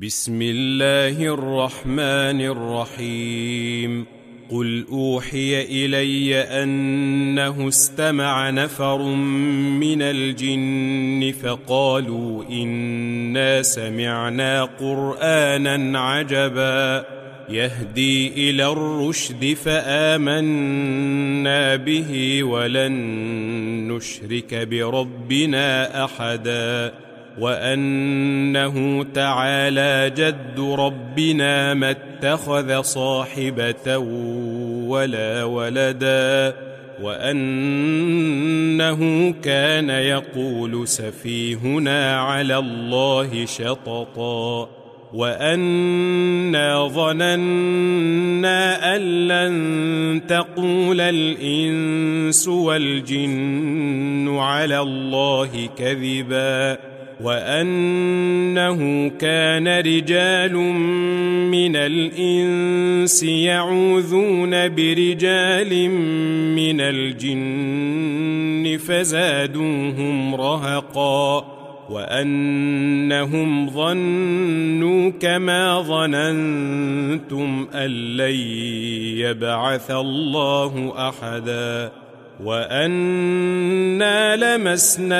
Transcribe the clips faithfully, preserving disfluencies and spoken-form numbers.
بسم الله الرحمن الرحيم. قل أوحي إلي أنه استمع نفر من الجن فقالوا إنا سمعنا قرآنا عجبا يهدي إلى الرشد فآمنا به ولن نشرك بربنا أحدا وأنه تعالى جد ربنا ما اتخذ صاحبة ولا ولدا وأنه كان يقول سفيهنا على الله شططا وأنا ظننا أن لن تقول الإنس والجن على الله كذبا وأنه كان رجال من الإنس يعوذون برجال من الجن فزادوهم رهقا وأنهم ظنوا كما ظننتم أن لن يبعث الله أحدا وأنا لمسنا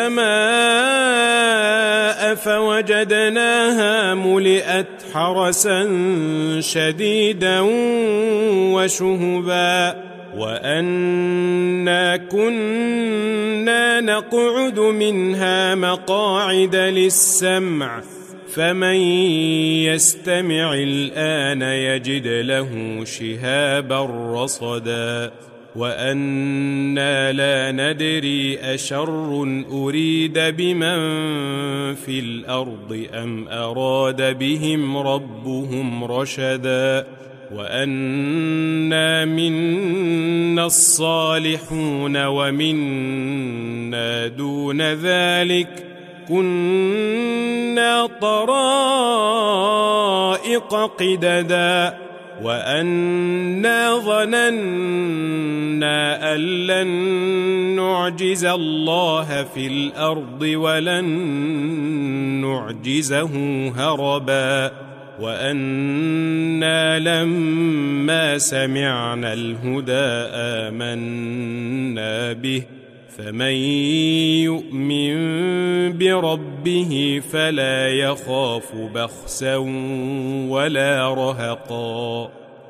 السماء فوجدناها ملئت حرسا شديدا وشهبا وأنا كنا نقعد منها مقاعد للسمع فمن يستمع الآن يجد له شهابا رصدا وأنا لا ندري أشر أريد بمن في الأرض أم أراد بهم ربهم رشدا وأنا منا الصالحون ومنا دون ذلك كنا طرائق قددا وأنا ظننا أن لن نعجز الله في الأرض ولن نعجزه هربا وأنا لما سمعنا الهدى آمنا به فمن يؤمن بربه فلا يخاف بخسا ولا رهقا.